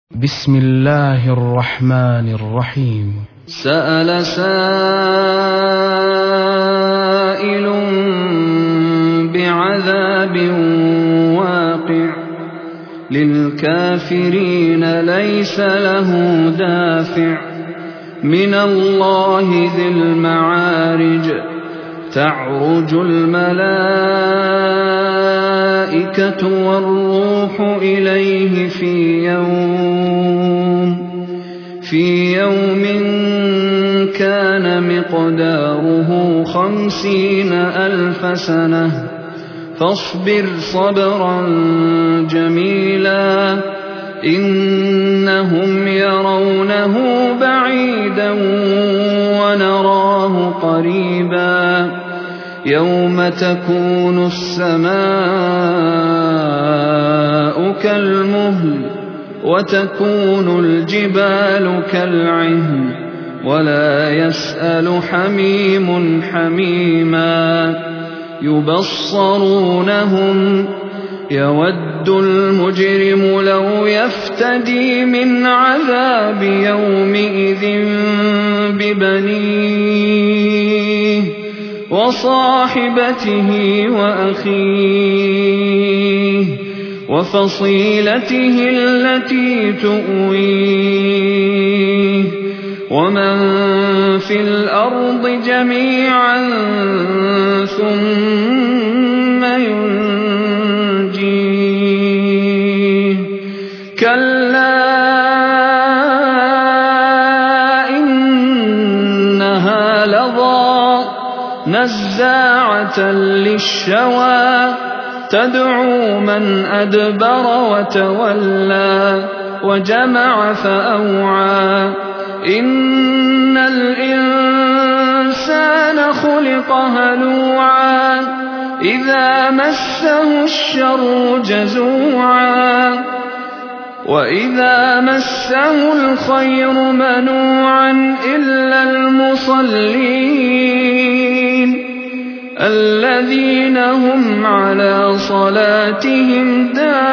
بسم الله الرحمن الرحيم. سأل سائل بعذاب واقع للكافرين ليس له دافع من الله ذي المعارج تعرج الملائكة والروح إليه في يوم كان مقداره 50,000 سنة فاصبر صبرا جميلا إنهم يرونه بعيدا ونراه قريبا يوم تكون السماء كالمهل وتكون الجبال كالعهن ولا يسأل حميم حميما يبصرونهم يود المجرم لو يفتدي من عذاب يومئذ ببنيه وصاحبته وأخيه وفصيلته التي تؤويه ومن في الأرض جميعا ثم ينجيه كلا إنها لظى نزاعة للشوى تدعو من أدبر وتولى وجمع فأوعى إن الإنسان خلق هلوعا إذا مسه الشر جزوعا وإذا مسه الخير منوعا إلا المصلين الذين هم على صلاتهم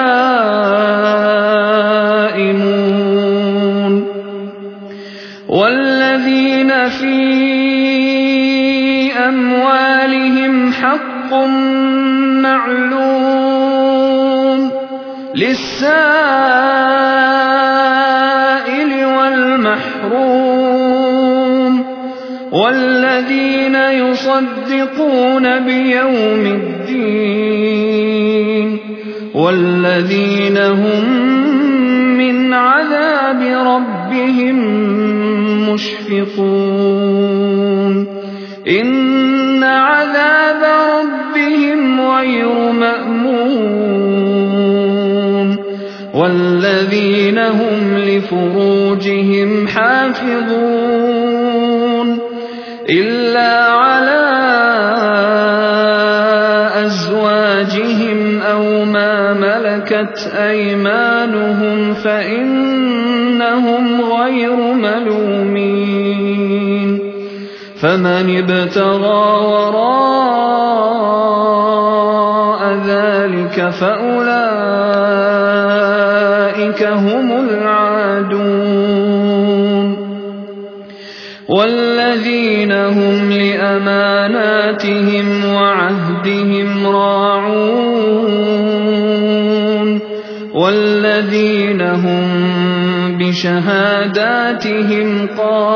دائمون والذين في أموالهم حق معلوم للسائل والمحروم والذين يصدقون بيوم الدين والذين هم من عذاب ربهم مشفقون إن عذاب ربهم غير مأمون والذين هم لفروجهم حافظون إلا على أزواجهم أو ما ملكت أيمانهم فإنهم غير ملومين فمن ابتغى وراء ذلك فأولئك هم العادون والذين هم لأماناتهم وعهدهم راعون والذين هم بشهاداتهم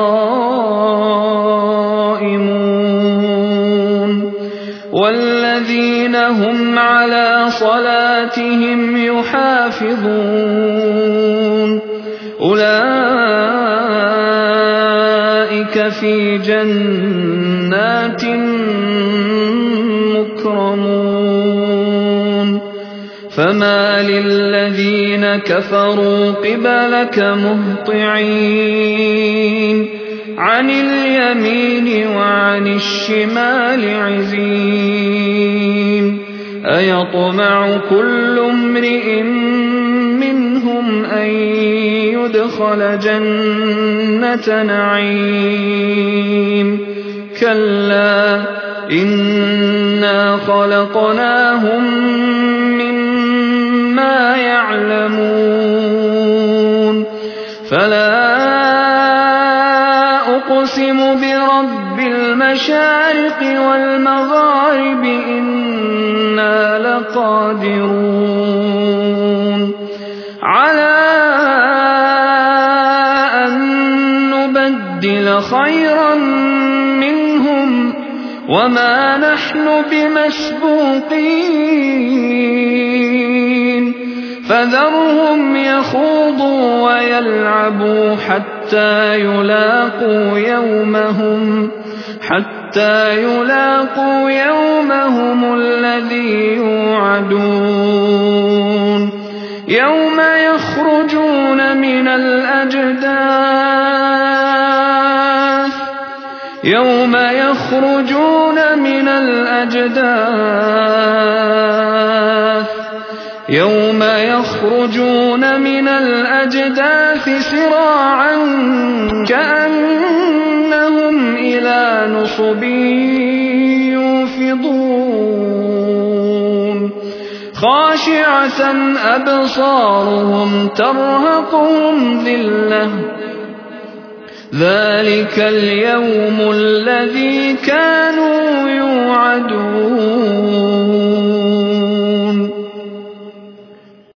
قائمون والذين هم على صلاتهم يحافظون أولئك في جنات مكرمون فما للذين كفروا قبلك مهطعين عن اليمين وعن الشمال عزين أيطمع كل امرئ منهم أن يدخل جنة نعيم كلا إنا خلقناهم مما يعلمون فلا أقسم برب المشارق والمغارب إنا لقادرون على أن نبدل خيرا منهم وما نحن بمسبوقين فذرهم يخوضوا ويلعبوا حتى يلاقوا يومهم الذي يوعدون يوم يخرجون من الأجداث سراعا كأنهم إلى نصب يوفضون خاشعة أبصارهم ترهقهم ذلة ذلك اليوم الذي كانوا يوعدون